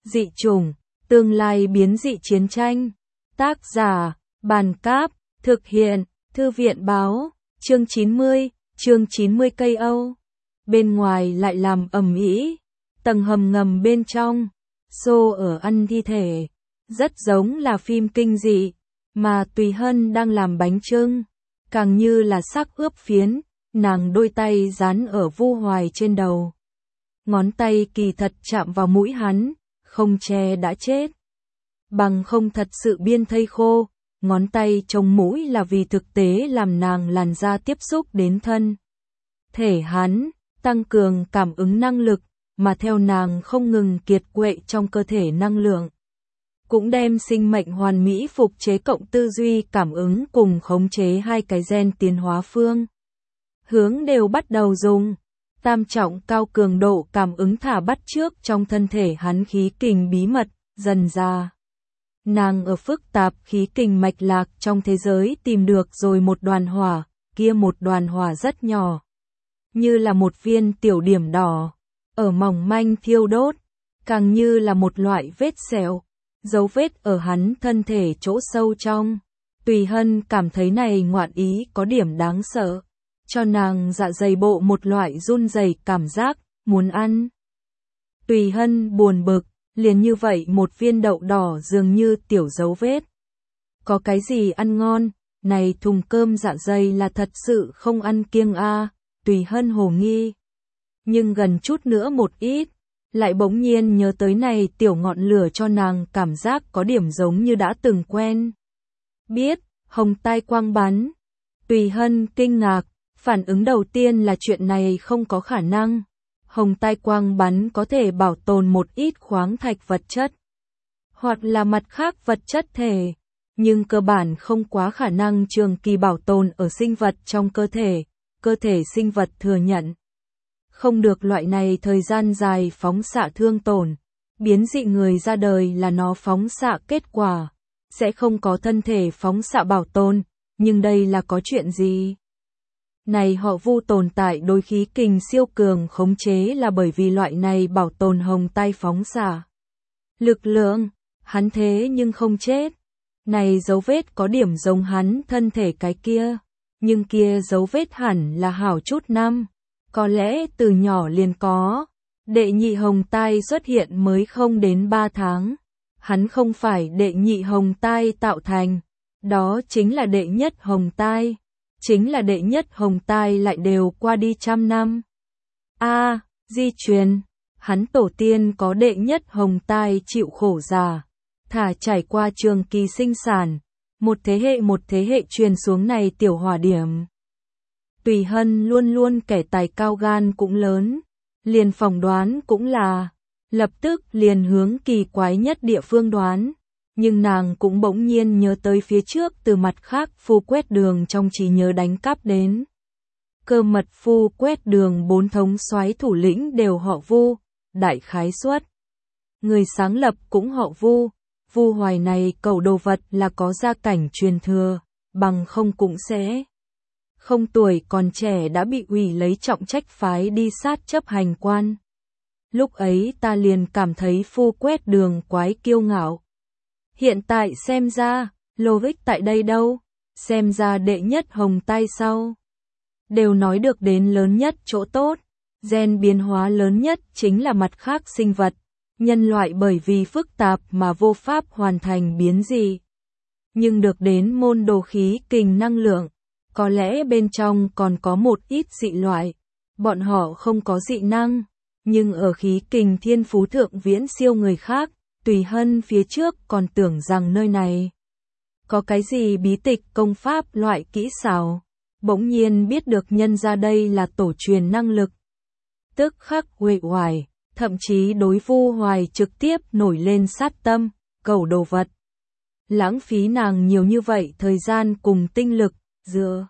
Dị chủng, tương lai biến dị chiến tranh. Tác giả, Bàn Cáp, thực hiện, Thư viện Báo, chương 90 cây Âu. Bên ngoài lại làm ầm ĩ, tầng hầm ngầm bên trong, xô ở ăn thi thể, rất giống là phim kinh dị, mà Tùy Hân đang làm bánh chưng, càng như là xác ướp phiến, nàng đôi tay dán ở Vu Hoài trên đầu. Ngón tay kỳ thật chạm vào mũi hắn, không che đã chết. Bằng không thật sự biên thây khô, ngón tay chống mũi là vì thực tế làm nàng làn da tiếp xúc đến thân thể hắn, tăng cường cảm ứng năng lực, mà theo nàng không ngừng kiệt quệ trong cơ thể năng lượng. Cũng đem sinh mệnh hoàn mỹ phục chế cộng tư duy cảm ứng cùng khống chế hai cái gen tiến hóa phương. Hướng đều bắt đầu dùng. Tam trọng cao cường độ cảm ứng thả bắt trước trong thân thể hắn khí kình bí mật, dần ra. Nàng ở phức tạp khí kình mạch lạc trong thế giới tìm được rồi một đoàn hỏa, kia một đoàn hỏa rất nhỏ. Như là một viên tiểu điểm đỏ, ở mỏng manh thiêu đốt, càng như là một loại vết sẹo, dấu vết ở hắn thân thể chỗ sâu trong. Tùy Hân cảm thấy này ngoạn ý có điểm đáng sợ, cho nàng dạ dày bộ một loại run rẩy cảm giác, muốn ăn. Tùy Hân buồn bực, liền như vậy một viên đậu đỏ dường như tiểu dấu vết. Có cái gì ăn ngon, này thùng cơm dạ dày là thật sự không ăn kiêng a. Tùy Hân hồ nghi. Nhưng gần chút nữa một ít, lại bỗng nhiên nhớ tới này tiểu ngọn lửa cho nàng cảm giác có điểm giống như đã từng quen. Biết, hồng tai quang bắn. Tùy Hân kinh ngạc, phản ứng đầu tiên là chuyện này không có khả năng. Hồng tai quang bắn có thể bảo tồn một ít khoáng thạch vật chất, hoặc là mặt khác vật chất thể, nhưng cơ bản không quá khả năng trường kỳ bảo tồn ở sinh vật trong cơ thể sinh vật thừa nhận. Không được loại này thời gian dài phóng xạ thương tổn, biến dị người ra đời là nó phóng xạ kết quả, sẽ không có thân thể phóng xạ bảo tồn, nhưng đây là có chuyện gì? Này họ Vu tồn tại đối khí kình siêu cường khống chế là bởi vì loại này bảo tồn hồng tai phóng xạ. Lực lượng, hắn thế nhưng không chết. Này dấu vết có điểm giống hắn thân thể cái kia, nhưng kia dấu vết hẳn là hảo chút năm, có lẽ từ nhỏ liền có. Đệ nhị hồng tai xuất hiện mới không đến 3 tháng, hắn không phải đệ nhị hồng tai tạo thành, đó chính là đệ nhất hồng tai. Chính là đệ nhất hồng tai lại đều qua đi 100 năm. Di truyền, hắn tổ tiên có đệ nhất hồng tai chịu khổ già, thả trải qua trường kỳ sinh sản, một thế hệ truyền xuống này tiểu hỏa điểm. Tùy Hân luôn luôn kẻ tài cao gan cũng lớn, liền phỏng đoán cũng là, lập tức liền hướng kỳ quái nhất địa phương đoán. Nhưng nàng cũng bỗng nhiên nhớ tới phía trước từ mặt khác phu quét đường trong trí nhớ đánh cắp đến. Cơ mật phu quét đường 4 thống soái thủ lĩnh đều họ Vu, đại khái suất. Người sáng lập cũng họ Vu, Vu Hoài này cẩu đồ vật là có gia cảnh truyền thừa, bằng không cũng sẽ. Không tuổi còn trẻ đã bị ủy lấy trọng trách phái đi sát chấp hành quan. Lúc ấy ta liền cảm thấy phu quét đường quái kiêu ngạo. Hiện tại xem ra, logic tại đây đâu, xem ra đệ nhất hồng tai sau. Đều nói được đến lớn nhất chỗ tốt, gen biến hóa lớn nhất chính là mặt khác sinh vật, nhân loại bởi vì phức tạp mà vô pháp hoàn thành biến dị. Nhưng được đến môn đồ khí kình năng lượng, có lẽ bên trong còn có một ít dị loại, bọn họ không có dị năng, nhưng ở khí kình thiên phú thượng viễn siêu người khác. Tùy Hân phía trước còn tưởng rằng nơi này có cái gì bí tịch công pháp loại kỹ xảo, bỗng nhiên biết được nhân ra đây là tổ truyền năng lực. Tức khắc uể oải, thậm chí đối Vu Hoài trực tiếp nổi lên sát tâm, cẩu đồ vật. Lãng phí nàng nhiều như vậy thời gian cùng tinh lực, dựa.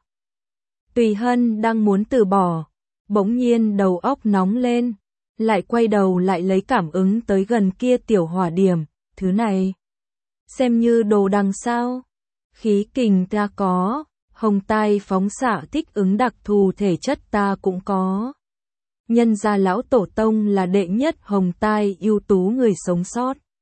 Tùy Hân đang muốn từ bỏ, bỗng nhiên đầu óc nóng lên. Lại quay đầu lại lấy cảm ứng tới gần kia tiểu hỏa điểm, thứ này. Xem như đồ đằng sao. Khí kình ta có, hồng tai phóng xạ thích ứng đặc thù thể chất ta cũng có. Nhân gia lão tổ tông là đệ nhất hồng tai ưu tú người sống sót.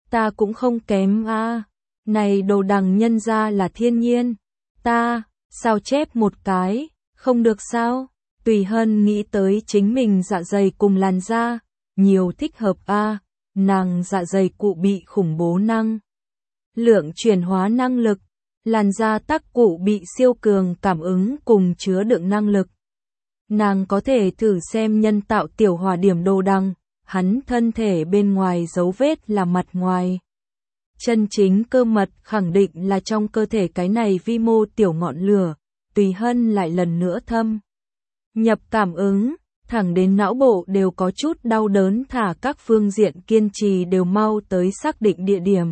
Ta cũng không kém a. Này đồ đằng nhân ra là thiên nhiên. Ta, sao chép một cái, không được sao? Tùy Hân nghĩ tới chính mình dạ dày cùng làn da, nhiều thích hợp a. Nàng dạ dày cụ bị khủng bố năng lượng chuyển hóa năng lực, làn da tắc cụ bị siêu cường cảm ứng cùng chứa đựng năng lực. Nàng có thể thử xem nhân tạo tiểu hỏa điểm đồ đằng, hắn thân thể bên ngoài dấu vết là mặt ngoài. Chân chính cơ mật khẳng định là trong cơ thể cái này vi mô tiểu ngọn lửa, Tùy Hân lại lần nữa thâm nhập cảm ứng, thẳng đến não bộ đều có chút đau đớn thả các phương diện kiên trì đều mau tới xác định địa điểm.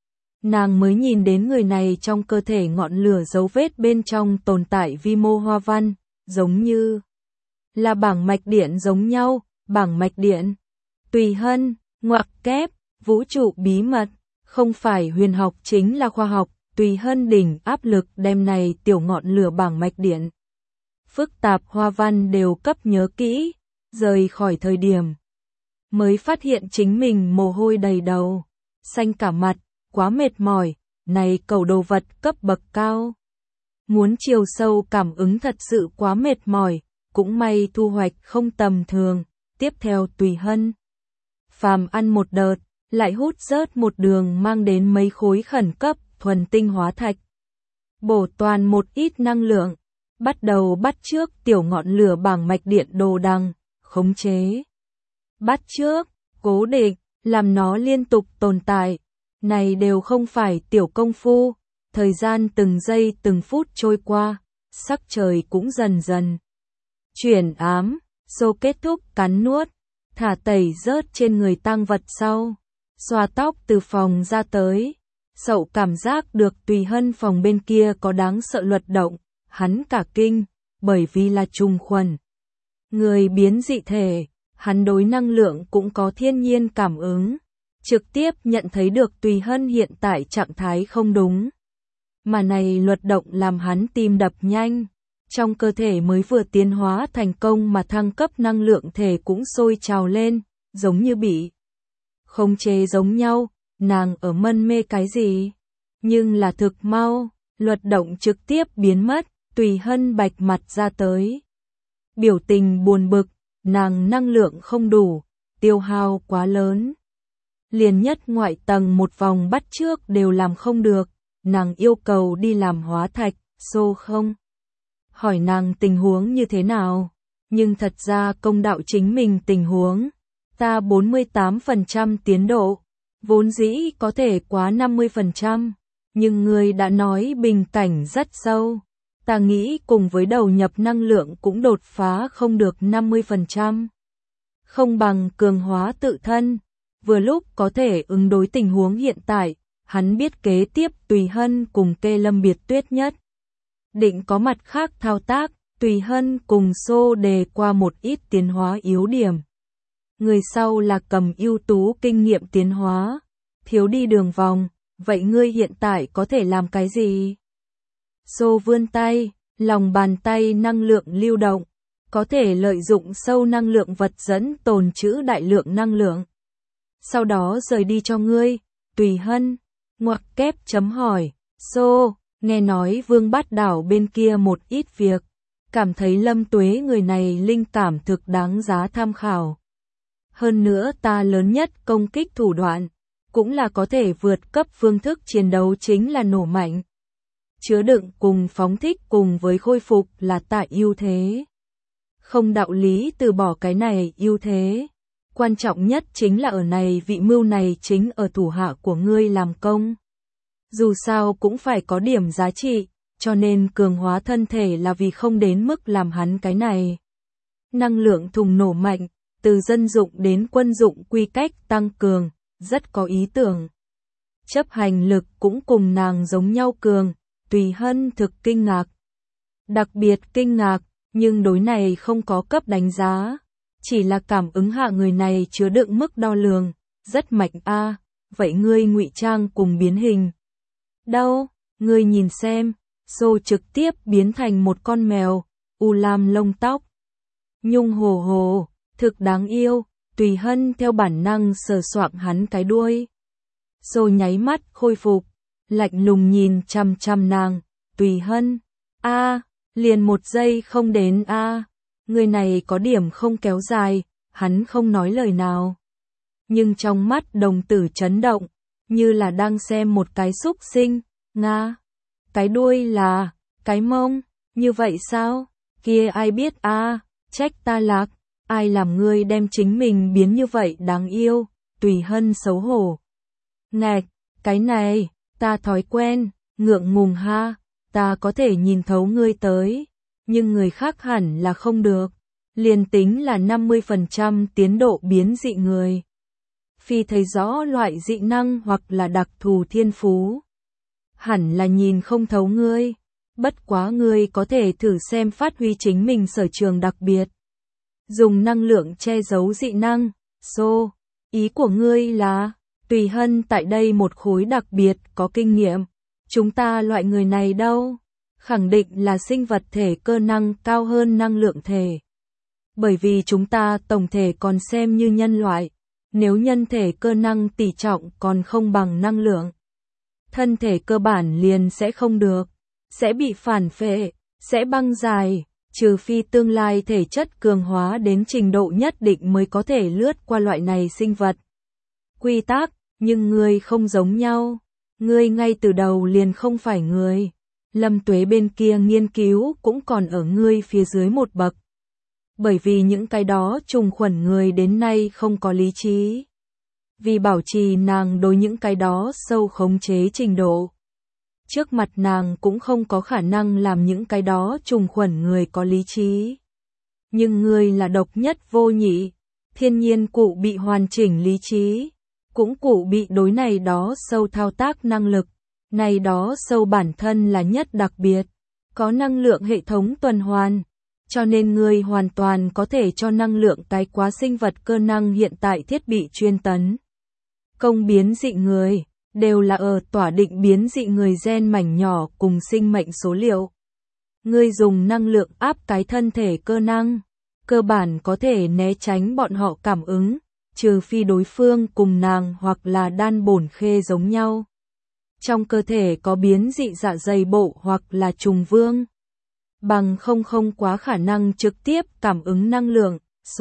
Nàng mới nhìn đến người này trong cơ thể ngọn lửa dấu vết bên trong tồn tại vi mô hoa văn, giống như là bảng mạch điện giống nhau, bảng mạch điện. Tùy Hân, ngoặc kép, vũ trụ bí mật, không phải huyền học chính là khoa học, Tùy Hân đỉnh áp lực đem này tiểu ngọn lửa bảng mạch điện. Phức tạp hoa văn đều cấp nhớ kỹ, rời khỏi thời điểm. Mới phát hiện chính mình mồ hôi đầy đầu, xanh cả mặt, quá mệt mỏi, này cầu đồ vật cấp bậc cao. Muốn chiều sâu cảm ứng thật sự quá mệt mỏi, cũng may thu hoạch không tầm thường, tiếp theo Tùy Hân. Phàm ăn một đợt, lại hút rớt một đường mang đến mấy khối khẩn cấp, thuần tinh hóa thạch. Bổ toàn một ít năng lượng, bắt đầu bắt chước tiểu ngọn lửa bảng mạch điện đồ đằng, khống chế. Bắt chước, cố định, làm nó liên tục tồn tại. Này đều không phải tiểu công phu, thời gian từng giây từng phút trôi qua, sắc trời cũng dần dần chuyển ám, Xô kết thúc cắn nuốt, thả tẩy rớt trên người tang vật sau, xoa tóc từ phòng ra tới. Sậu cảm giác được Tùy Hân phòng bên kia có đáng sợ luật động, hắn cả kinh, bởi vì là trùng khuẩn. Người biến dị thể, hắn đối năng lượng cũng có thiên nhiên cảm ứng, trực tiếp nhận thấy được Tùy Hân hiện tại trạng thái không đúng. Mà này luật động làm hắn tim đập nhanh, trong cơ thể mới vừa tiến hóa thành công mà thăng cấp năng lượng thể cũng sôi trào lên, giống như bị khống chế giống nhau. Nàng ở mân mê cái gì? Nhưng là thực mau, luật động trực tiếp biến mất, Tùy Hân bạch mặt ra tới. Biểu tình buồn bực, nàng năng lượng không đủ, tiêu hao quá lớn. Liền nhất ngoại tầng một vòng bắt chước đều làm không được, nàng yêu cầu đi làm hóa thạch, xô không? Hỏi nàng tình huống như thế nào? Nhưng thật ra công đạo chính mình tình huống. Ta 48% tiến độ. Vốn dĩ có thể quá 50%, nhưng ngươi đã nói bình cảnh rất sâu. Ta nghĩ cùng với đầu nhập năng lượng cũng đột phá không được 50%. Không bằng cường hóa tự thân, vừa lúc có thể ứng đối tình huống hiện tại, hắn biết kế tiếp Tùy Hân cùng Kê Lâm biệt tuyết nhất. Định có mặt khác thao tác, Tùy Hân cùng Xô đề qua một ít tiến hóa yếu điểm. Người sau là cầm ưu tú kinh nghiệm tiến hóa, thiếu đi đường vòng, vậy ngươi hiện tại có thể làm cái gì? Xô vươn tay, lòng bàn tay năng lượng lưu động, có thể lợi dụng sâu năng lượng vật dẫn tồn trữ đại lượng năng lượng. Sau đó rời đi cho ngươi, Tùy Hân, ngoặc kép chấm hỏi, Xô, nghe nói Vương Bát Đảo bên kia một ít việc, cảm thấy Lâm Tuế người này linh cảm thực đáng giá tham khảo. Hơn nữa ta lớn nhất công kích thủ đoạn, cũng là có thể vượt cấp phương thức chiến đấu chính là nổ mạnh. Chứa đựng cùng phóng thích cùng với khôi phục là tại ưu thế. Không đạo lý từ bỏ cái này ưu thế. Quan trọng nhất chính là ở này vị mưu này chính ở thủ hạ của ngươi làm công. Dù sao cũng phải có điểm giá trị, cho nên cường hóa thân thể là vì không đến mức làm hắn cái này. Năng lượng thùng nổ mạnh, từ dân dụng đến quân dụng quy cách tăng cường, rất có ý tưởng. Chấp hành lực cũng cùng nàng giống nhau cường, Tùy Hân thực kinh ngạc. Đặc biệt kinh ngạc, nhưng đối này không có cấp đánh giá. Chỉ là cảm ứng hạ người này chứa đựng mức đo lường, rất mạnh a. Vậy ngươi ngụy trang cùng biến hình. Đâu, ngươi nhìn xem, Xô trực tiếp biến thành một con mèo, u lam lông tóc. Nhung hồ hồ, thực đáng yêu, Tùy Hân theo bản năng sờ soạng hắn cái đuôi. Xô nháy mắt khôi phục, lạnh lùng nhìn chằm chằm nàng, Tùy Hân, liền 1 giây không đến người này có điểm không kéo dài, hắn không nói lời nào. Nhưng trong mắt đồng tử chấn động, như là đang xem một cái xúc sinh, cái đuôi là, cái mông, như vậy sao? Kia ai biết trách ta lạc, ai làm ngươi đem chính mình biến như vậy đáng yêu, Tùy Hân xấu hổ. Ngạch, cái này, ta thói quen, ngượng ngùng ha, ta có thể nhìn thấu ngươi tới, nhưng người khác hẳn là không được, liền tính là 50% tiến độ biến dị người. Phi thấy rõ loại dị năng hoặc là đặc thù thiên phú. Hẳn là nhìn không thấu ngươi, bất quá ngươi có thể thử xem phát huy chính mình sở trường đặc biệt. Dùng năng lượng che giấu dị năng, ý của ngươi là, Tùy Hân tại đây một khối đặc biệt có kinh nghiệm, chúng ta loại người này đâu, khẳng định là sinh vật thể cơ năng cao hơn năng lượng thể. Bởi vì chúng ta tổng thể còn xem như nhân loại, nếu nhân thể cơ năng tỷ trọng còn không bằng năng lượng, thân thể cơ bản liền sẽ không được, sẽ bị phản phệ, sẽ băng dài, trừ phi tương lai thể chất cường hóa đến trình độ nhất định mới có thể lướt qua loại này sinh vật. Quy tắc, nhưng ngươi không giống nhau, ngươi ngay từ đầu liền không phải người. Lâm Tuế bên kia nghiên cứu cũng còn ở ngươi phía dưới một bậc. Bởi vì những cái đó trùng khuẩn người đến nay không có lý trí. Vì bảo trì nàng đối những cái đó sâu khống chế trình độ. Trước mặt nàng cũng không có khả năng làm những cái đó trùng khuẩn người có lý trí. Nhưng người là độc nhất vô nhị, thiên nhiên cụ bị hoàn chỉnh lý trí, cũng cụ bị đối này đó sâu thao tác năng lực, này đó sâu bản thân là nhất đặc biệt, có năng lượng hệ thống tuần hoàn, cho nên người hoàn toàn có thể cho năng lượng tái quá sinh vật cơ năng hiện tại thiết bị chuyên tấn. Công biến dị người, đều là ở tỏa định biến dị người gen mảnh nhỏ cùng sinh mệnh số liệu. Ngươi dùng năng lượng áp cái thân thể cơ năng, cơ bản có thể né tránh bọn họ cảm ứng, trừ phi đối phương cùng nàng hoặc là đan bổn khê giống nhau. Trong cơ thể có biến dị dạ dày bộ hoặc là trùng vương. Bằng không quá khả năng trực tiếp cảm ứng năng lượng,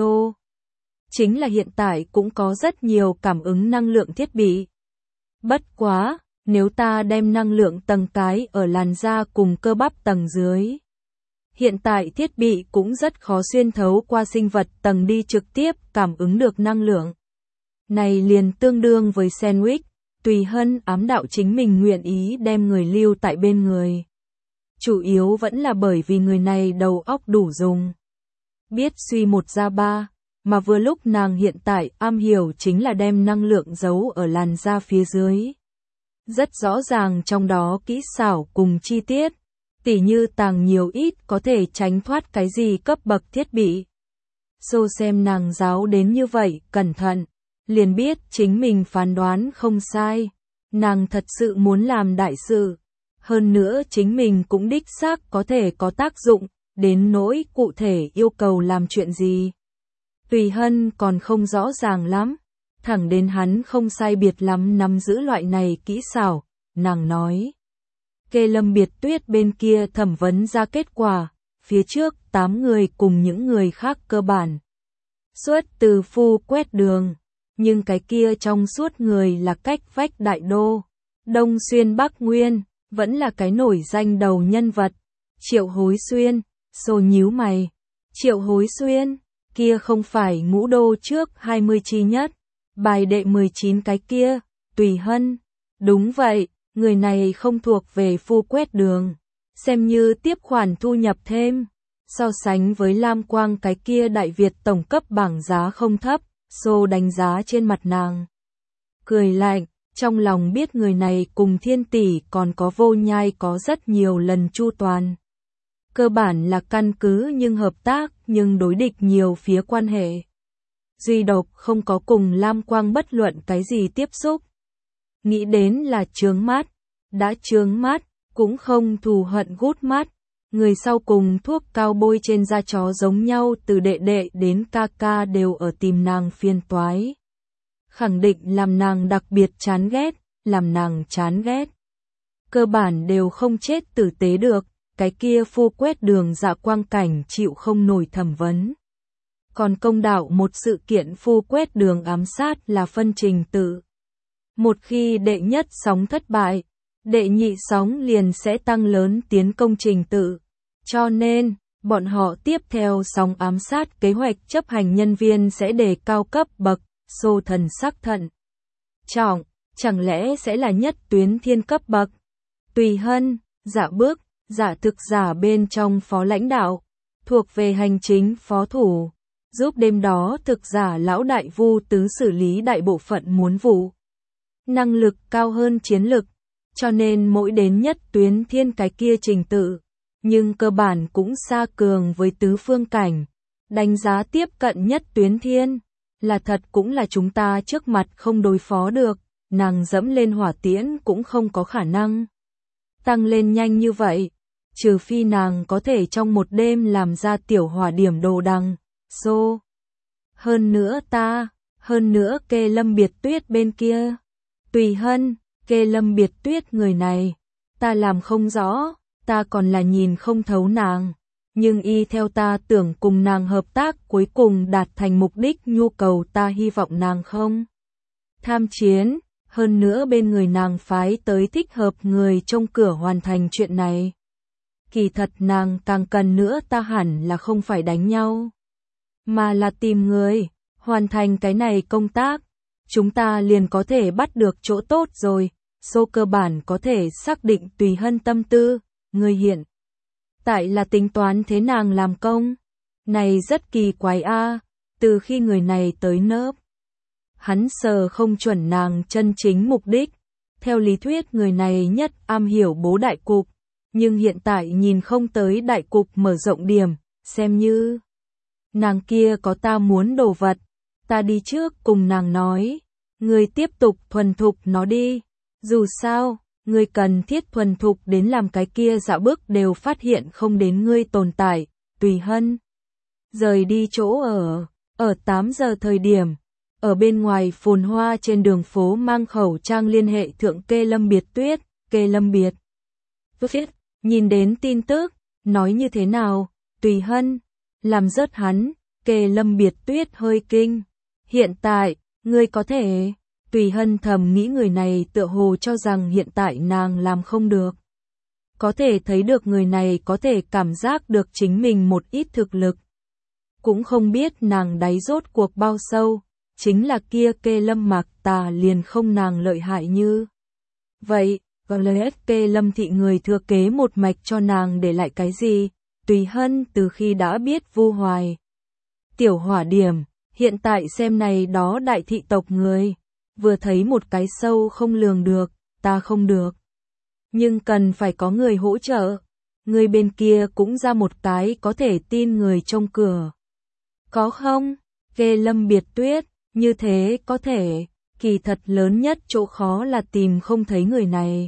chính là hiện tại cũng có rất nhiều cảm ứng năng lượng thiết bị. Bất quá, nếu ta đem năng lượng tầng cái ở làn da cùng cơ bắp tầng dưới. Hiện tại thiết bị cũng rất khó xuyên thấu qua sinh vật tầng đi trực tiếp cảm ứng được năng lượng. Này liền tương đương với sandwich, Tùy Hân ám đạo chính mình nguyện ý đem người lưu tại bên người. Chủ yếu vẫn là bởi vì người này đầu óc đủ dùng. Biết suy một ra ba, mà vừa lúc nàng hiện tại am hiểu chính là đem năng lượng giấu ở làn da phía dưới. Rất rõ ràng trong đó kỹ xảo cùng chi tiết, tỉ như tàng nhiều ít có thể tránh thoát cái gì cấp bậc thiết bị. Xem nàng giáo đến như vậy, cẩn thận, liền biết chính mình phán đoán không sai. Nàng thật sự muốn làm đại sự. Hơn nữa chính mình cũng đích xác có thể có tác dụng, đến nỗi cụ thể yêu cầu làm chuyện gì. Tùy Hân còn không rõ ràng lắm, thẳng đến hắn không sai biệt lắm nắm giữ loại này kỹ xảo, nàng nói. Kê Lâm Biệt Tuyết bên kia thẩm vấn ra kết quả, phía trước 8 người cùng những người khác cơ bản. Xuất từ phu quét đường, nhưng cái kia trong suốt người là cách vách đại đô, Đông Xuyên Bắc Nguyên, vẫn là cái nổi danh đầu nhân vật. Triệu Hối Xuyên, nhíu mày. Triệu Hối Xuyên, kia không phải ngũ đô trước 20 chi nhất, bài đệ 19 cái kia, Tùy Hân. Đúng vậy, người này không thuộc về phu quét đường, xem như tiếp khoản thu nhập thêm. So sánh với Lam Quang cái kia Đại Việt tổng cấp bảng giá không thấp, đánh giá trên mặt nàng. Cười lạnh, trong lòng biết người này cùng Thiên Tỷ còn có Vô Nhai có rất nhiều lần chu toàn. Cơ bản là căn cứ nhưng hợp tác nhưng đối địch nhiều phía quan hệ. Duy độc không có cùng Lam Quang bất luận cái gì tiếp xúc. Nghĩ đến là chướng mắt, đã chướng mắt, cũng không thù hận gút mắt. Người sau cùng thuốc cao bôi trên da chó giống nhau từ đệ đệ đến ca ca đều ở tìm nàng phiền toái. Khẳng định làm nàng đặc biệt chán ghét, làm nàng chán ghét. Cơ bản đều không chết tử tế được, cái kia phu quét đường Dạ Quang Cảnh chịu không nổi thẩm vấn. Còn công đạo một sự kiện phu quét đường ám sát là phân trình tự. Một khi đệ nhất sóng thất bại, đệ nhị sóng liền sẽ tăng lớn tiến công trình tự. Cho nên, bọn họ tiếp theo sóng ám sát kế hoạch chấp hành nhân viên sẽ đề cao cấp bậc, xô thần sắc thận trọng, chẳng lẽ sẽ là nhất tuyến thiên cấp bậc. Tùy Hân, Dạ Bước, Dạ Thực Giả bên trong phó lãnh đạo, thuộc về hành chính phó thủ, giúp đêm đó Thực Giả lão đại Vu Tứ xử lý đại bộ phận muốn vụ. Năng lực cao hơn chiến lực, cho nên mỗi đến nhất tuyến thiên cái kia trình tự, nhưng cơ bản cũng xa cường với tứ phương cảnh. Đánh giá tiếp cận nhất tuyến thiên, là thật cũng là chúng ta trước mặt không đối phó được, nàng dẫm lên hỏa tiễn cũng không có khả năng tăng lên nhanh như vậy, trừ phi nàng có thể trong một đêm làm ra tiểu hỏa điểm đồ đằng, xô. Hơn nữa Kê Lâm Biệt Tuyết bên kia. Tùy Hân, Kê Lâm Biệt Tuyết người này, ta làm không rõ, ta còn là nhìn không thấu nàng, nhưng y theo ta tưởng cùng nàng hợp tác cuối cùng đạt thành mục đích nhu cầu ta hy vọng nàng không tham chiến, hơn nữa bên người nàng phái tới thích hợp người trông cửa hoàn thành chuyện này. Kỳ thật nàng càng cần nữa ta hẳn là không phải đánh nhau, mà là tìm người, hoàn thành cái này công tác. Chúng ta liền có thể bắt được chỗ tốt rồi, số cơ bản có thể xác định Tùy Hân tâm tư, người hiện tại là tính toán thế nàng làm công. Này rất kỳ quái a, từ khi người này tới nớp, hắn sờ không chuẩn nàng chân chính mục đích. Theo lý thuyết người này nhất am hiểu bố đại cục, nhưng hiện tại nhìn không tới đại cục mở rộng điểm, xem như nàng kia có ta muốn đồ vật, ta đi trước cùng nàng nói, ngươi tiếp tục thuần thục nó đi, dù sao, ngươi cần thiết thuần thục đến làm cái kia Dạ Bước đều phát hiện không đến ngươi tồn tại. Tùy Hân rời đi chỗ ở 8 giờ thời điểm, ở bên ngoài phồn hoa trên đường phố mang khẩu trang liên hệ thượng Kê Lâm Biệt Tuyết. Kê Lâm Biệt Tuyết nhìn đến tin tức, nói như thế nào? Tùy Hân làm rớt hắn. Kê Lâm Biệt Tuyết hơi kinh. Hiện tại, ngươi có thể. Tùy Hân thầm nghĩ người này tựa hồ cho rằng hiện tại nàng làm không được. Có thể thấy được người này có thể cảm giác được chính mình một ít thực lực. Cũng không biết nàng đáy rốt cuộc bao sâu, chính là kia Kê Lâm Mạc Tà liền không nàng lợi hại như. Vậy, lời Kê Lâm thị người thừa kế một mạch cho nàng để lại cái gì? Tùy Hân từ khi đã biết Vu Hoài tiểu hỏa điểm, hiện tại xem này đó đại thị tộc người, vừa thấy một cái sâu không lường được, ta không được. Nhưng cần phải có người hỗ trợ, người bên kia cũng ra một cái có thể tin người trông cửa. Có không? Kê Lâm Biệt Tuyết, như thế có thể, kỳ thật lớn nhất chỗ khó là tìm không thấy người này.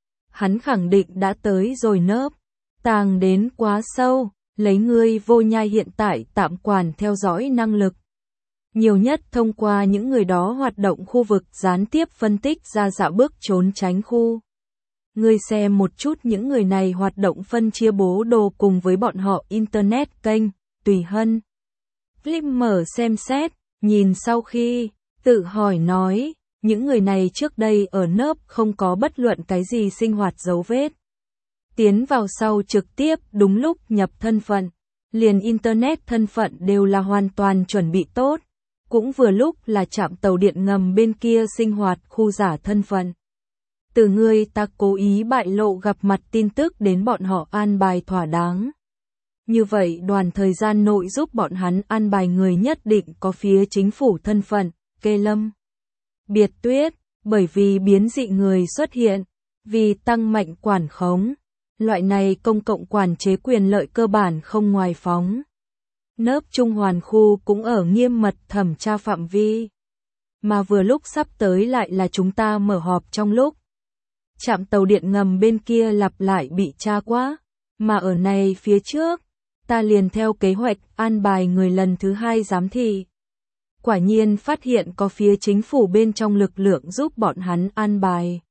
Hắn khẳng định đã tới rồi nớp, tàng đến quá sâu, lấy ngươi Vô Nhai hiện tại tạm quản theo dõi năng lực. Nhiều nhất thông qua những người đó hoạt động khu vực gián tiếp phân tích ra Dạ Bước trốn tránh khu. Ngươi xem một chút những người này hoạt động phân chia bố đồ cùng với bọn họ internet kênh. Tùy Hân Flip mở xem xét, nhìn sau khi tự hỏi nói, những người này trước đây ở nớp không có bất luận cái gì sinh hoạt dấu vết. Tiến vào sau trực tiếp đúng lúc nhập thân phận, liền internet thân phận đều là hoàn toàn chuẩn bị tốt, cũng vừa lúc là trạm tàu điện ngầm bên kia sinh hoạt khu giả thân phận. Từ ngươi ta cố ý bại lộ gặp mặt tin tức đến bọn họ an bài thỏa đáng. Như vậy đoàn thời gian nội giúp bọn hắn an bài người nhất định có phía chính phủ thân phận. Kê Lâm Biệt Tuyết, bởi vì biến dị người xuất hiện, vì tăng mạnh quản khống, loại này công cộng quản chế quyền lợi cơ bản không ngoài phóng. Nớp Trung Hoàn khu cũng ở nghiêm mật thẩm tra phạm vi. Mà vừa lúc sắp tới lại là chúng ta mở họp trong lúc trạm tàu điện ngầm bên kia lặp lại bị tra quá, mà ở này phía trước, ta liền theo kế hoạch an bài người lần thứ 2 giám thị. Quả nhiên phát hiện có phía chính phủ bên trong lực lượng giúp bọn hắn an bài.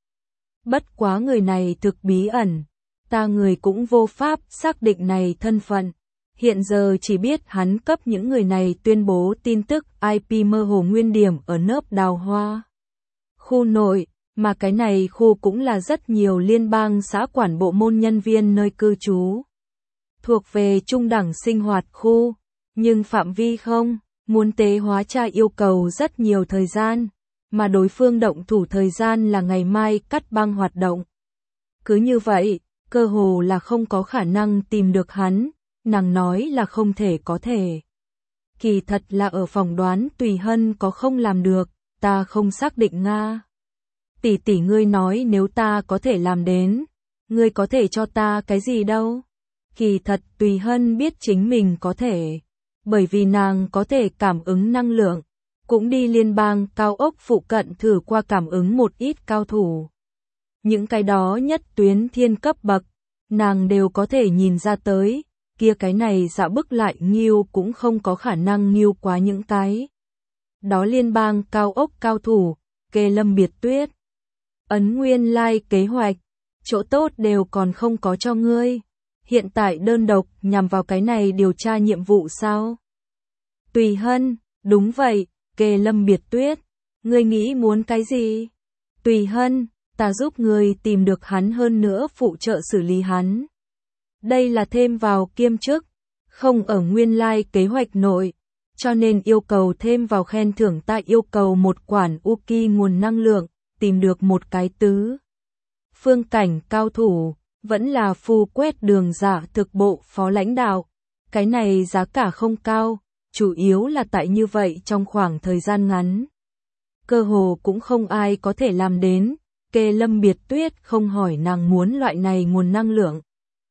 Bất quá người này thực bí ẩn, ta người cũng vô pháp xác định này thân phận. Hiện giờ chỉ biết hắn cấp những người này tuyên bố tin tức IP mơ hồ nguyên điểm ở nớp Đào Hoa khu nội, mà cái này khu cũng là rất nhiều liên bang xã quản bộ môn nhân viên nơi cư trú. Thuộc về trung đẳng sinh hoạt khu, nhưng phạm vi không, muốn tế hóa tra yêu cầu rất nhiều thời gian, mà đối phương động thủ thời gian là ngày mai cắt băng hoạt động. Cứ như vậy, cơ hồ là không có khả năng tìm được hắn, nàng nói là không thể có thể. Kỳ thật là ở phỏng đoán Tùy Hân có không làm được, ta không xác định Nga. Tỷ tỷ ngươi nói nếu ta có thể làm đến, ngươi có thể cho ta cái gì đâu. Kỳ thật Tùy Hân biết chính mình có thể, bởi vì nàng có thể cảm ứng năng lượng, cũng đi liên bang cao ốc phụ cận thử qua cảm ứng một ít cao thủ. Những cái đó nhất tuyến thiên cấp bậc, nàng đều có thể nhìn ra tới, kia cái này dạ bức lại nghiêu cũng không có khả năng nghiêu quá những cái. Đó liên bang cao ốc cao thủ, Kê Lâm Biệt Tuyết. Ấn nguyên lai kế hoạch, chỗ tốt đều còn không có cho ngươi. Hiện tại đơn độc nhằm vào cái này điều tra nhiệm vụ sao? Tùy Hân, đúng vậy, Kê Lâm Biệt Tuyết. Ngươi nghĩ muốn cái gì? Tùy Hân, ta giúp ngươi tìm được hắn hơn nữa phụ trợ xử lý hắn. Đây là thêm vào kiêm chức, không ở nguyên lai kế hoạch nội, cho nên yêu cầu thêm vào khen thưởng ta yêu cầu một quản Uki nguồn năng lượng, tìm được một cái tứ. Phương cảnh cao thủ, vẫn là phu quét đường giả thực bộ phó lãnh đạo. Cái này giá cả không cao, chủ yếu là tại như vậy trong khoảng thời gian ngắn. Cơ hồ cũng không ai có thể làm đến, Kê Lâm Biệt Tuyết không hỏi nàng muốn loại này nguồn năng lượng.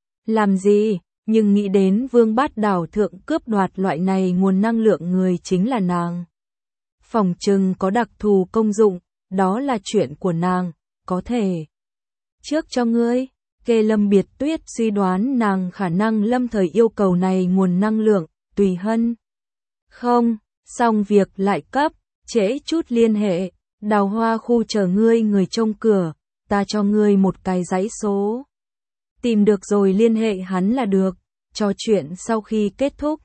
Làm gì, nhưng nghĩ đến Vương Bát Đảo thượng cướp đoạt loại này nguồn năng lượng người chính là nàng. Phòng trừng có đặc thù công dụng, đó là chuyện của nàng, có thể. Trước cho ngươi, Kê Lâm Biệt Tuyết suy đoán nàng khả năng lâm thời yêu cầu này nguồn năng lượng, Tùy Hân. Không, xong việc lại cấp, trễ chút liên hệ, Đào Hoa khu chờ ngươi người trông cửa, ta cho ngươi một cái dãy số. Tìm được rồi liên hệ hắn là được, trò chuyện sau khi kết thúc.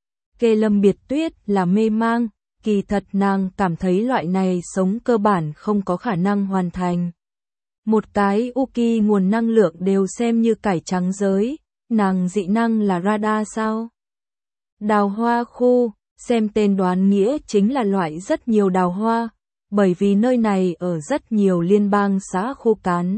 Kê Lâm Biệt Tuyết là mê mang, kỳ thật nàng cảm thấy loại này sống cơ bản không có khả năng hoàn thành. Một cái Uki nguồn năng lượng đều xem như cải trắng giới, nàng dị năng là radar sao? Đào Hoa khu, xem tên đoán nghĩa chính là loại rất nhiều đào hoa, bởi vì nơi này ở rất nhiều liên bang xã khu cán.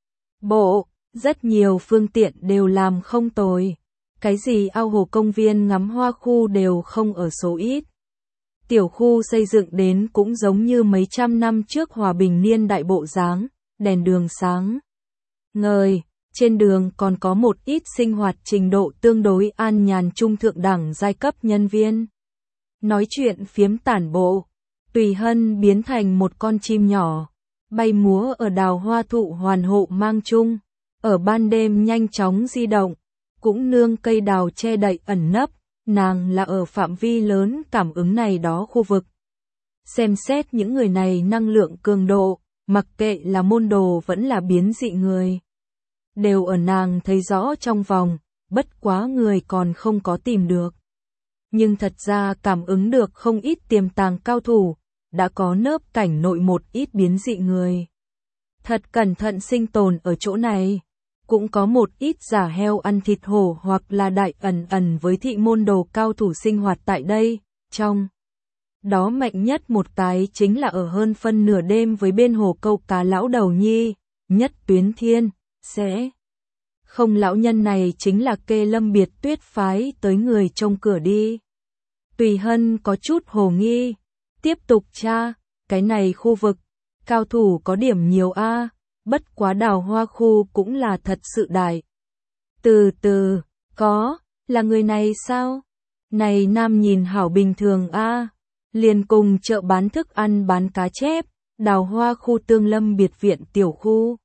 Bộ, rất nhiều phương tiện đều làm không tồi. Cái gì ao hồ công viên ngắm hoa khu đều không ở số ít. Tiểu khu xây dựng đến cũng giống như mấy trăm năm trước hòa bình niên đại bộ dáng, đèn đường sáng ngời, trên đường còn có một ít sinh hoạt trình độ tương đối an nhàn trung thượng đẳng giai cấp nhân viên. Nói chuyện phiếm tản bộ, Tùy Hân biến thành một con chim nhỏ, bay múa ở đào hoa thụ hoàn hộ mang chung, ở ban đêm nhanh chóng di động, cũng nương cây đào che đậy ẩn nấp, nàng là ở phạm vi lớn cảm ứng này đó khu vực. Xem xét những người này năng lượng cường độ, mặc kệ là môn đồ vẫn là biến dị người. Đều ở nàng thấy rõ trong vòng, bất quá người còn không có tìm được. Nhưng thật ra cảm ứng được không ít tiềm tàng cao thủ, đã có nớp cảnh nội một ít biến dị người. Thật cẩn thận sinh tồn ở chỗ này. Cũng có một ít giả heo ăn thịt hổ hoặc là đại ẩn với thị môn đồ cao thủ sinh hoạt tại đây, trong đó mạnh nhất một cái chính là ở hơn phân nửa đêm với bên hồ câu cá lão đầu nhi, Nhất Tuyến Thiên, sẽ không lão nhân này chính là Kê Lâm Biệt Tuyết phái tới người trông cửa đi. Tùy Hân có chút hồ nghi, tiếp tục tra, cái này khu vực, cao thủ có điểm nhiều a. Bất quá đào hoa khu cũng là thật sự đại. Từ từ, có, là người này sao? Này nam nhìn hảo bình thường a, liền cùng chợ bán thức ăn bán cá chép, đào hoa khu Tương Lâm biệt viện tiểu khu.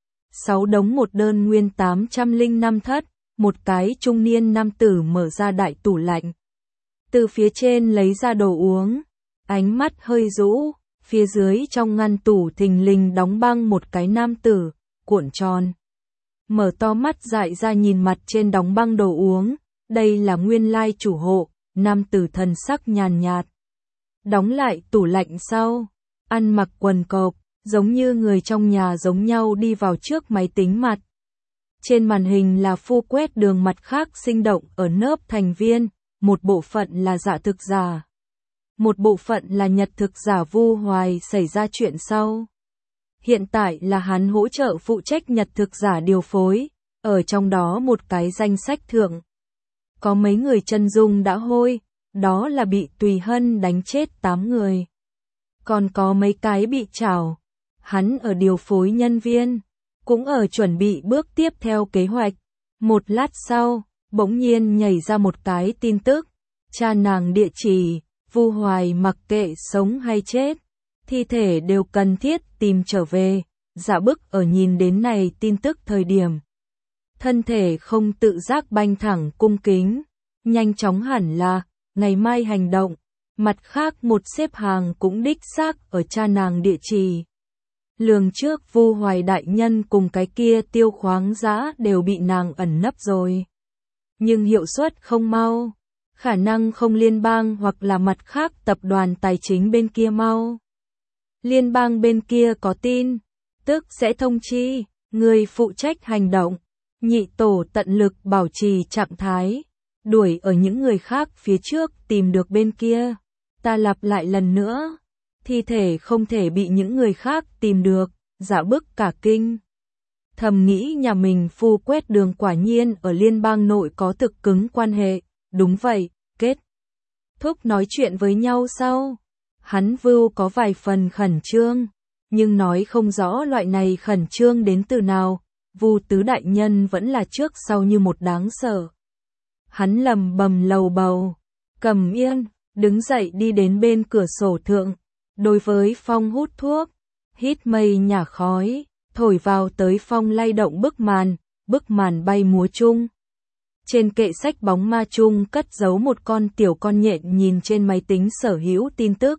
6 đống một đơn nguyên 805 thất, một cái trung niên nam tử mở ra đại tủ lạnh. Từ phía trên lấy ra đồ uống, ánh mắt hơi rũ. Phía dưới trong ngăn tủ thình lình đóng băng một cái nam tử, cuộn tròn. Mở to mắt dại ra nhìn mặt trên đóng băng đồ uống, đây là nguyên lai chủ hộ, nam tử thần sắc nhàn nhạt. Đóng lại tủ lạnh sau, ăn mặc quần cộc, giống như người trong nhà giống nhau đi vào trước máy tính mặt. Trên màn hình là phu quét đường mặt khác sinh động ở nớp thành viên, một bộ phận là giả thực giả. Một bộ phận là nhật thực giả Vu Hoài xảy ra chuyện sau. Hiện tại là hắn hỗ trợ phụ trách nhật thực giả điều phối, ở trong đó một cái danh sách thượng. Có mấy người chân dung đã hôi, đó là bị Tùy Hân đánh chết 8 người. Còn có mấy cái bị trảo, hắn ở điều phối nhân viên, cũng ở chuẩn bị bước tiếp theo kế hoạch. Một lát sau, bỗng nhiên nhảy ra một cái tin tức, cha nàng địa chỉ, Vu Hoài mặc kệ sống hay chết, thi thể đều cần thiết tìm trở về. Dạ Bức ở nhìn đến này tin tức thời điểm, thân thể không tự giác banh thẳng cung kính, nhanh chóng hẳn là, ngày mai hành động. Mặt khác một xếp hàng cũng đích xác ở cha nàng địa chỉ. Lường trước Vu Hoài đại nhân cùng cái kia Tiêu Khoáng Dã đều bị nàng ẩn nấp rồi. Nhưng hiệu suất không mau, khả năng không liên bang hoặc là mặt khác tập đoàn tài chính bên kia mau. Liên bang bên kia có tin, tức sẽ thông chi, người phụ trách hành động, nhị tổ tận lực bảo trì trạng thái, đuổi ở những người khác phía trước tìm được bên kia. Ta lặp lại lần nữa, thi thể không thể bị những người khác tìm được. Dạ Bức cả kinh. Thầm nghĩ nhà mình phu quét đường quả nhiên ở liên bang nội có thực cứng quan hệ. Đúng vậy, kết thúc nói chuyện với nhau sau. Hắn Vưu có vài phần khẩn trương, nhưng nói không rõ loại này khẩn trương đến từ nào. Vu tứ đại nhân vẫn là trước sau như một đáng sợ. Hắn lầm bầm lầu bầu, cầm yên, đứng dậy đi đến bên cửa sổ thượng, đối với Phong hút thuốc, hít mây nhả khói, thổi vào tới Phong lay động bức màn bay múa chung. Trên kệ sách bóng ma chung cất giấu một con tiểu con nhện nhìn trên máy tính sở hữu tin tức.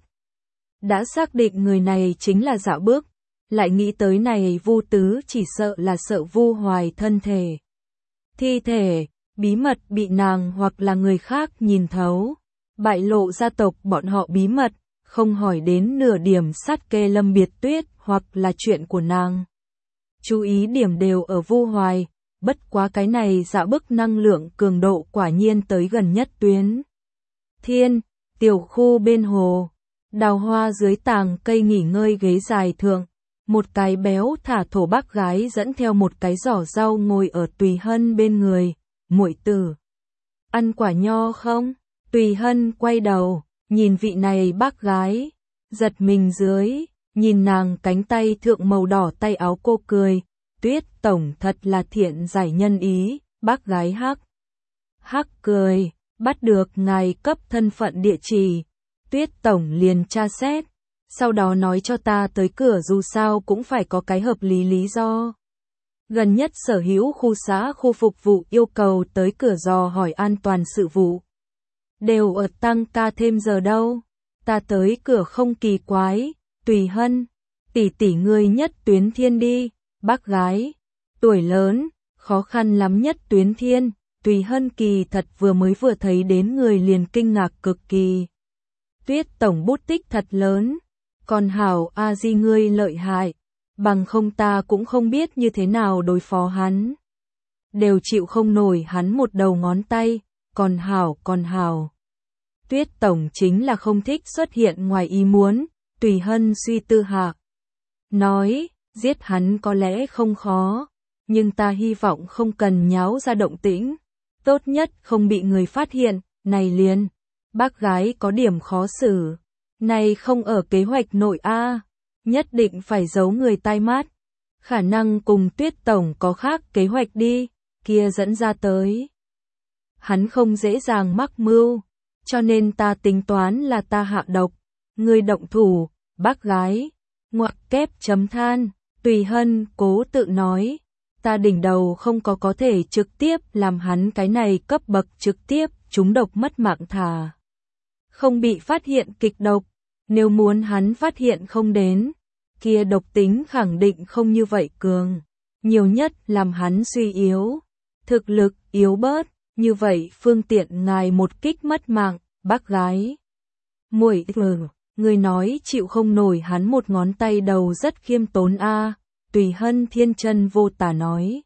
Đã xác định người này chính là Dạ Bức, lại nghĩ tới này Vu tứ chỉ sợ là sợ Vu Hoài thân thể. Thi thể, bí mật bị nàng hoặc là người khác nhìn thấu. Bại lộ gia tộc bọn họ bí mật, không hỏi đến nửa điểm sát kê Lâm Biệt Tuyết hoặc là chuyện của nàng. Chú ý điểm đều ở Vu Hoài, bất quá cái này Dạ Bức năng lượng cường độ quả nhiên tới gần nhất tuyến. Thiên, tiểu khu bên hồ, đào hoa dưới tàng cây nghỉ ngơi ghế dài thượng, một cái béo thả thổ bác gái dẫn theo một cái giỏ rau ngồi ở Tùy Hân bên người. Muội tử, ăn quả nho không? Tùy Hân quay đầu, nhìn vị này bác gái, giật mình dưới, nhìn nàng cánh tay thượng màu đỏ tay áo cô cười, Tuyết tổng thật là thiện giải nhân ý. Bác gái hắc cười, bắt được ngài cấp thân phận địa chỉ, Tuyết tổng liền tra xét, sau đó nói cho ta tới cửa, dù sao cũng phải có cái hợp lý do. Gần nhất sở hữu khu xã khu phục vụ yêu cầu tới cửa dò hỏi an toàn sự vụ. Đều ở tăng ca thêm giờ đâu, ta tới cửa không kỳ quái. Tùy Hân, tỷ ngươi nhất tuyến thiên đi. Bác gái, tuổi lớn, khó khăn lắm nhất tuyến thiên. Tùy Hân kỳ thật vừa thấy đến người liền kinh ngạc cực kỳ. Tuyết tổng bút tích thật lớn, còn hảo a di ngươi lợi hại, bằng không ta cũng không biết như thế nào đối phó hắn. Đều chịu không nổi hắn một đầu ngón tay, còn hảo. Tuyết tổng chính là không thích xuất hiện ngoài ý muốn. Tùy Hân suy tư hạ, nói, giết hắn có lẽ không khó, nhưng ta hy vọng không cần nháo ra động tĩnh, tốt nhất không bị người phát hiện. Này liền, bác gái có điểm khó xử, này không ở kế hoạch nội a, nhất định phải giấu người tai mắt, khả năng cùng Tuyết tổng có khác kế hoạch đi, kia dẫn ra tới. Hắn không dễ dàng mắc mưu, cho nên ta tính toán là ta hạ độc, người động thủ. Bác gái, ngoặc kép chấm than. Tùy Hân cố tự nói, ta đỉnh đầu không có thể trực tiếp làm hắn cái này cấp bậc trực tiếp trúng độc mất mạng thà. Không bị phát hiện kịch độc, nếu muốn hắn phát hiện không đến, kia độc tính khẳng định không như vậy cường. nhiều nhất làm hắn suy yếu, thực lực yếu bớt, như vậy phương tiện ngài một kích mất mạng, bác gái. Muội người nói chịu không nổi hắn một ngón tay đầu rất khiêm tốn a. Tùy Hân thiên chân vô tà nói.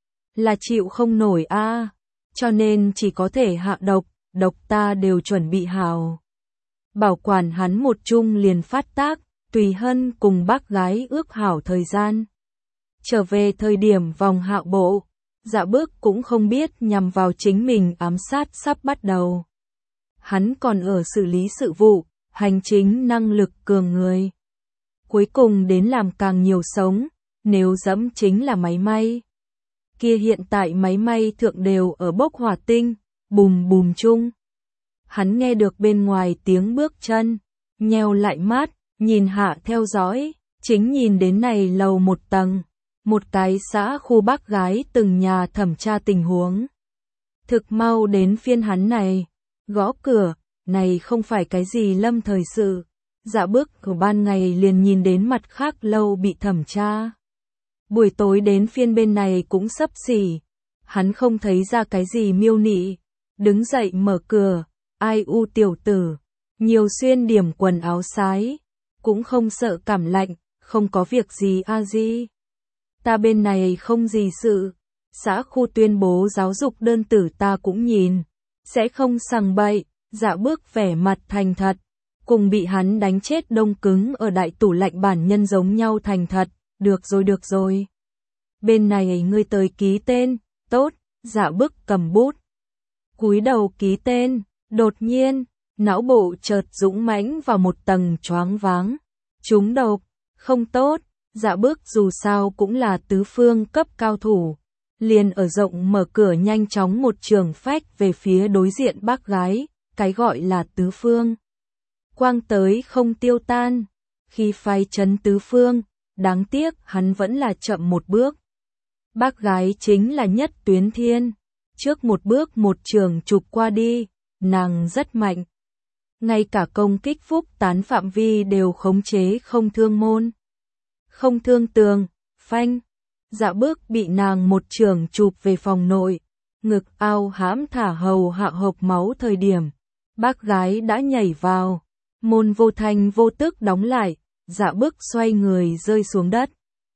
Là chịu không nổi a, cho nên chỉ có thể hạ độc, độc ta đều chuẩn bị hào. Bảo quản hắn một chung liền phát tác, Tùy Hân cùng bác gái ước hảo thời gian. Trở về thời điểm vòng hạ bộ, Dạ Bước cũng không biết nhằm vào chính mình ám sát sắp bắt đầu. Hắn còn ở xử lý sự vụ, hành chính năng lực cường người. Cuối cùng đến làm càng nhiều sống, nếu dẫm chính là máy may. Kia hiện tại máy may thượng đều ở bốc hỏa tinh, bùm bùm chung. Hắn nghe được bên ngoài tiếng bước chân, nheo lại mắt, nhìn hạ theo dõi, chính nhìn đến này lầu một tầng, một cái xã khu bác gái từng nhà thẩm tra tình huống. Thực mau đến phiên hắn này, gõ cửa, này không phải cái gì lâm thời sự. Dạ Bước ở ban ngày liền nhìn đến mặt khác lâu bị thẩm tra. Buổi tối đến phiên bên này cũng xấp xỉ, hắn không thấy ra cái gì miêu nị, đứng dậy mở cửa, ai u tiểu tử, nhiều xuyên điểm quần áo sái, cũng không sợ cảm lạnh, không có việc gì a di. Ta bên này không gì sự, xã khu tuyên bố giáo dục đơn tử ta cũng nhìn, sẽ không sằng bậy. Dạ Bước vẻ mặt thành thật, cùng bị hắn đánh chết đông cứng ở đại tủ lạnh bản nhân giống nhau thành thật, được rồi. Bên này ngươi tới ký tên, tốt, Dạ Bước cầm bút. Cúi đầu ký tên, đột nhiên, não bộ chợt dũng mãnh vào một tầng choáng váng. Trúng độc, không tốt, Dạ Bước dù sao cũng là tứ phương cấp cao thủ. Liền ở rộng mở cửa nhanh chóng một trường phách về phía đối diện bác gái, cái gọi là tứ phương. Quang tới không tiêu tan, khi phái chấn tứ phương, đáng tiếc hắn vẫn là chậm một bước. Bác gái chính là Nhất Tuyến Thiên, trước một bước một trường chụp qua đi, nàng rất mạnh. Ngay cả công kích phúc tán phạm vi đều khống chế không thương môn. Không thương tường, phanh. Dạ Bước bị nàng một trường chụp về phòng nội, ngực ao hãm thả hầu hạ hộc máu thời điểm. Bác gái đã nhảy vào, môn vô thanh vô tức đóng lại, Dạ Bước xoay người rơi xuống đất.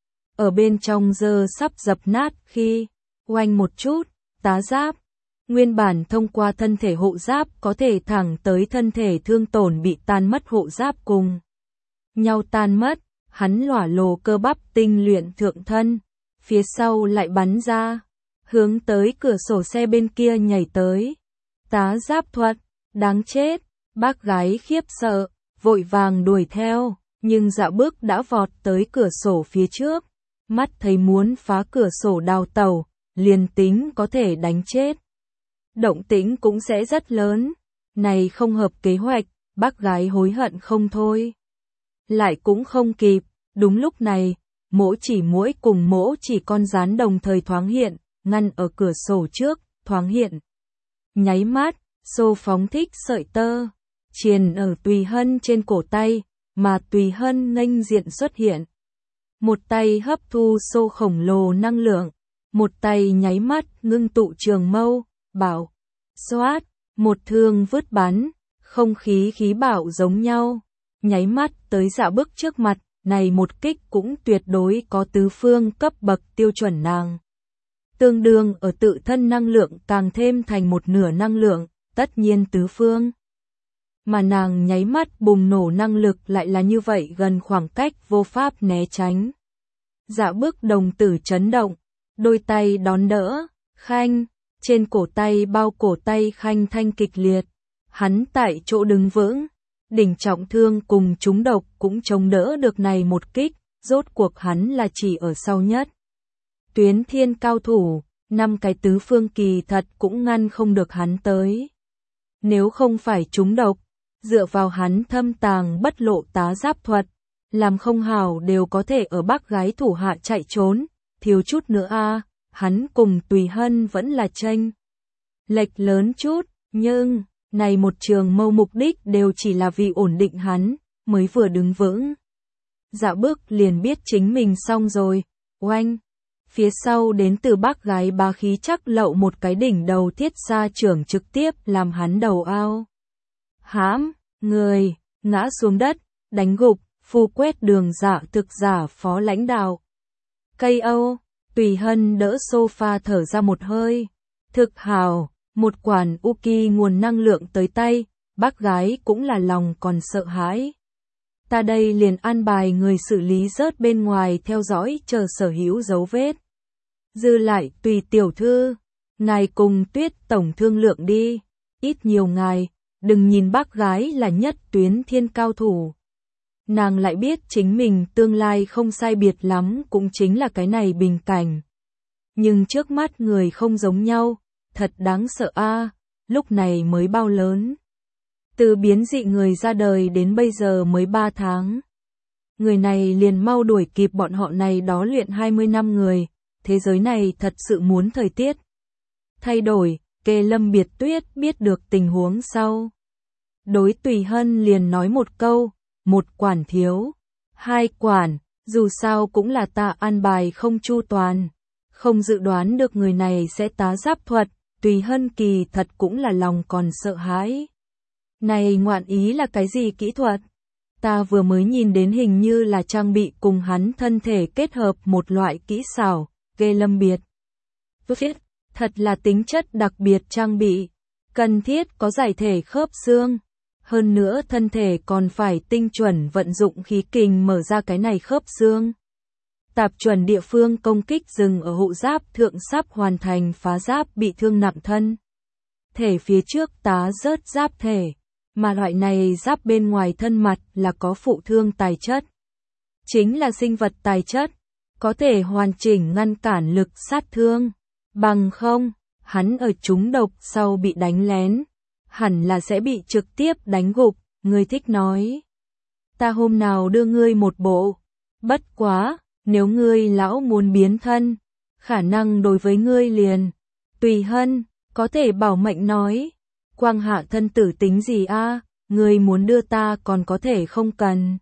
Ở bên trong dơ sắp dập nát khi, oanh một chút, tá giáp. Nguyên bản thông qua thân thể hộ giáp có thể thẳng tới thân thể thương tổn bị tan mất hộ giáp cùng nhau tan mất, hắn lỏa lồ cơ bắp tinh luyện thượng thân, phía sau lại bắn ra, hướng tới cửa sổ xe bên kia nhảy tới. Tá giáp thuật, đáng chết, bác gái khiếp sợ, vội vàng đuổi theo, nhưng Dạ Bước đã vọt tới cửa sổ phía trước, mắt thấy muốn phá cửa sổ đào tẩu, liền tính có thể đánh chết. Động tĩnh cũng sẽ rất lớn, này không hợp kế hoạch, bác gái hối hận không thôi. Lại cũng không kịp, đúng lúc này, Mỗ Chỉ Muỗi cùng Mỗ Chỉ Con Rán đồng thời thoáng hiện, ngăn ở cửa sổ trước, thoáng hiện. Nháy mắt, xô phóng thích sợi tơ, triền ở Tùy Hân trên cổ tay, mà Tùy Hân nghênh diện xuất hiện. Một tay hấp thu xô khổng lồ năng lượng, một tay nháy mắt ngưng tụ trường mâu, bảo, xoát, một thương vứt bắn, không khí khí bảo giống nhau, nháy mắt tới Dạ Bước trước mặt, này một kích cũng tuyệt đối có tứ phương cấp bậc tiêu chuẩn nàng. Tương đương ở tự thân năng lượng càng thêm thành một nửa năng lượng, tất nhiên tứ phương. Mà nàng nháy mắt bùng nổ năng lực lại là như vậy gần khoảng cách vô pháp né tránh. Dạ Bước đồng tử chấn động, đôi tay đón đỡ, khanh, trên cổ tay bao cổ tay khanh thanh kịch liệt. Hắn tại chỗ đứng vững, đỉnh trọng thương cùng trúng độc cũng chống đỡ được này một kích, rốt cuộc hắn là chỉ ở sau Nhất Tuyến Thiên cao thủ, 5 cái tứ phương kỳ thật cũng ngăn không được hắn tới. Nếu không phải trúng độc, dựa vào hắn thâm tàng bất lộ tá giáp thuật, làm không hảo đều có thể ở bác gái thủ hạ chạy trốn, thiếu chút nữa a, hắn cùng Tùy Hân vẫn là chênh lệch lớn chút, nhưng này một trường mâu mục đích đều chỉ là vì ổn định hắn, mới vừa đứng vững. Dạ Bước liền biết chính mình xong rồi, oanh, phía sau đến từ bác gái bá khí chắc lậu một cái đỉnh đầu thiết xa trưởng trực tiếp làm hắn đầu ao. Hãm, người, ngã xuống đất, đánh gục, phu quét đường dạ thực giả phó lãnh đạo. Cây Âu, Tùy Hân đỡ sofa thở ra một hơi. Thực hào, một quản Uki nguồn năng lượng tới tay, bác gái cũng là lòng còn sợ hãi. Ta đây liền an bài người xử lý rớt bên ngoài theo dõi chờ sở hữu dấu vết. Dư lại Tùy tiểu thư, ngài cùng Tuyết tổng thương lượng đi, ít nhiều ngài, đừng nhìn bác gái là nhất tuyến thiên cao thủ. Nàng lại biết chính mình tương lai không sai biệt lắm cũng chính là cái này bình cảnh. Nhưng trước mắt người không giống nhau, thật đáng sợ a, lúc này mới bao lớn. Từ biến dị người ra đời đến bây giờ mới 3 tháng. Người này liền mau đuổi kịp bọn họ này đó luyện 20 năm người, thế giới này thật sự muốn thời tiết thay đổi, Kê Lâm Biệt Tuyết biết được tình huống sau. Đối Tùy Hân liền nói một câu, một quản thiếu, hai quản, dù sao cũng là ta an bài không chu toàn, không dự đoán được người này sẽ tá giáp thuật, Tùy Hân kỳ thật cũng là lòng còn sợ hãi. Này ngoạn ý là cái gì kỹ thuật? Ta vừa mới nhìn đến hình như là trang bị cùng hắn thân thể kết hợp một loại kỹ xảo, Kê Lâm Biệt. Thật là tính chất đặc biệt trang bị, cần thiết có giải thể khớp xương. Hơn nữa thân thể còn phải tinh chuẩn vận dụng khí kình mở ra cái này khớp xương. Tạp chuẩn địa phương công kích dừng ở hộ giáp thượng sắp hoàn thành phá giáp bị thương nặng thân. Thể phía trước tá rớt giáp thể, mà loại này giáp bên ngoài thân mặt là có phụ thương tài chất. Chính là sinh vật tài chất, có thể hoàn chỉnh ngăn cản lực sát thương. Bằng không, hắn ở trúng độc sau bị đánh lén, hẳn là sẽ bị trực tiếp đánh gục, người thích nói. Ta hôm nào đưa ngươi một bộ, bất quá, nếu ngươi lão muốn biến thân, khả năng đối với ngươi liền. Tùy Hân, có thể bảo mệnh nói, quang hạ thân tử tính gì a, ngươi muốn đưa ta còn có thể không cần.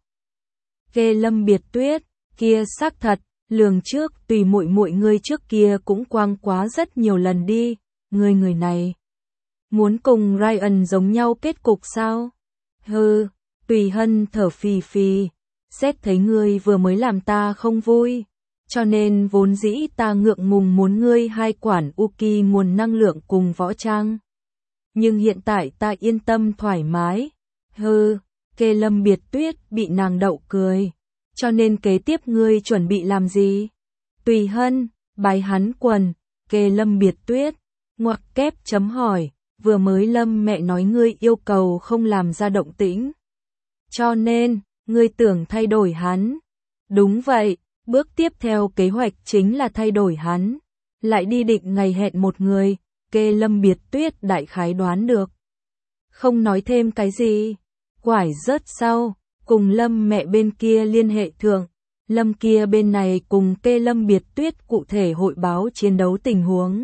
Kê Lâm Biệt Tuyết, kia xác thật, lường trước Tùy muội muội ngươi trước kia cũng quang quá rất nhiều lần đi, người này. Muốn cùng Ryan giống nhau kết cục sao? Hừ, Tùy Hân thở phì phì, xét thấy ngươi vừa mới làm ta không vui, cho nên vốn dĩ ta ngượng ngùng muốn ngươi hai quản Uki nguồn năng lượng cùng võ trang. Nhưng hiện tại ta yên tâm thoải mái. Hừ, Kê Lâm Biệt Tuyết bị nàng đậu cười. Cho nên kế tiếp ngươi chuẩn bị làm gì? Tùy Hân, bái hắn quần, Kê Lâm Biệt Tuyết, ngoặc kép chấm hỏi, vừa mới Lâm mẹ nói ngươi yêu cầu không làm ra động tĩnh. Cho nên, ngươi tưởng thay đổi hắn. Đúng vậy, bước tiếp theo kế hoạch chính là thay đổi hắn. Lại đi định ngày hẹn một người, Kê Lâm Biệt Tuyết đại khái đoán được. Không nói thêm cái gì, quải rớt sau. Cùng Lâm mẹ bên kia liên hệ thượng, Lâm kia bên này cùng Kê Lâm Biệt Tuyết cụ thể hội báo chiến đấu tình huống.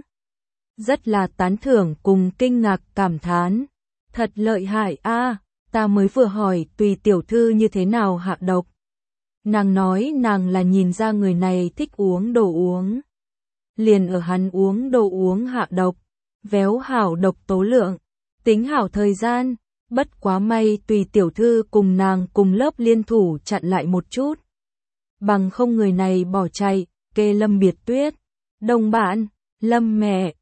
Rất là tán thưởng cùng kinh ngạc cảm thán. Thật lợi hại a, ta mới vừa hỏi Tùy tiểu thư như thế nào hạ độc. Nàng nói nàng là nhìn ra người này thích uống đồ uống. Liền ở hắn uống đồ uống hạ độc, véo hảo độc tố lượng, tính hảo thời gian. Bất quá may Tùy tiểu thư cùng nàng cùng lớp liên thủ chặn lại một chút. Bằng không người này bỏ chạy, Kê Lâm Biệt Tuyết. Đồng bạn, Lâm mẹ,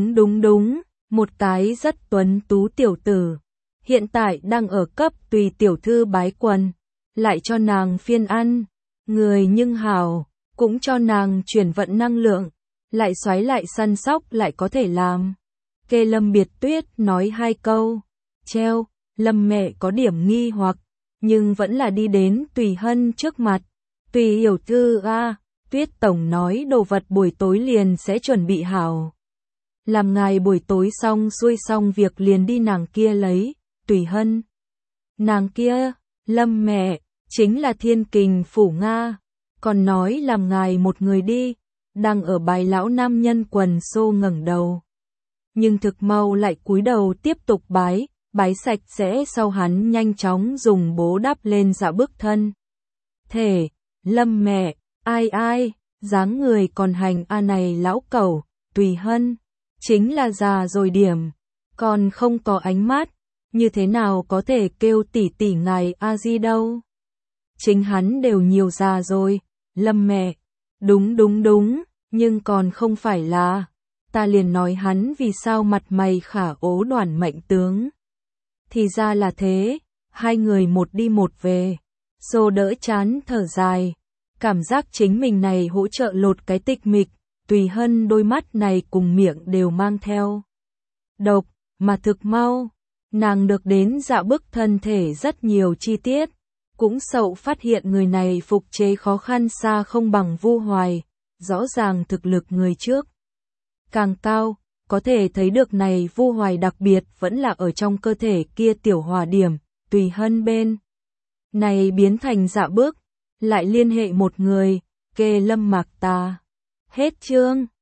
đúng, một cái rất tuấn tú tiểu tử. Hiện tại đang ở cấp Tùy tiểu thư bái quần, lại cho nàng phiên ăn. Người nhưng hảo, cũng cho nàng chuyển vận năng lượng, lại xoáy lại săn sóc lại có thể làm. Kê Lâm Biệt Tuyết nói hai câu, treo. Lâm mẹ có điểm nghi hoặc, nhưng vẫn là đi đến Tùy Hân trước mặt. Tùy hiểu thư a, Tuyết tổng nói đồ vật buổi tối liền sẽ chuẩn bị hảo. Làm ngài buổi tối xong xuôi xong việc liền đi nàng kia lấy. Tùy Hân. Nàng kia, Lâm mẹ, chính là Thiên Kình phủ Nga, còn nói làm ngài một người đi, đang ở bài lão nam nhân quần xô ngẩng đầu. Nhưng thực mau lại cúi đầu tiếp tục bái sạch sẽ sau hắn nhanh chóng dùng bố đắp lên dạ bước thân. Thể, Lâm mẹ, ai, dáng người còn hành a này lão cẩu, Tùy Hân, chính là già rồi điểm, còn không có ánh mắt, như thế nào có thể kêu tỷ tỷ ngài a di đâu. Chính hắn đều nhiều già rồi, Lâm mẹ, đúng, nhưng còn không phải là, ta liền nói hắn vì sao mặt mày khả ố đoản mệnh tướng. Thì ra là thế, hai người một đi một về, Xô đỡ chán thở dài, cảm giác chính mình này hỗ trợ lột cái tịch mịch, Tùy Hân đôi mắt này cùng miệng đều mang theo độc, mà thực mau, nàng được đến Dạ Bức thân thể rất nhiều chi tiết, cũng sậu phát hiện người này phục chế khó khăn xa không bằng Vu Hoài, rõ ràng thực lực người trước càng cao, có thể thấy được này Vu Hoài đặc biệt vẫn là ở trong cơ thể kia tiểu hỏa điểm, Tùy Hân bên này biến thành Dạ Bức, lại liên hệ một người, kê Lâm Mạc Ta. Hết chương.